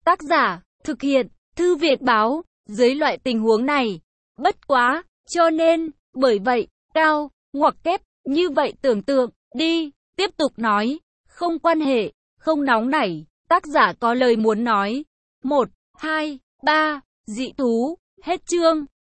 Tác giả, thực hiện, Thư viện báo, dưới loại tình huống này. Bất quá, cho nên, bởi vậy, cao, ngoặc kép, như vậy tưởng tượng, đi, tiếp tục nói, không quan hệ, không nóng nảy, tác giả có lời muốn nói. 1, 2, 3, dị thú, hết chương.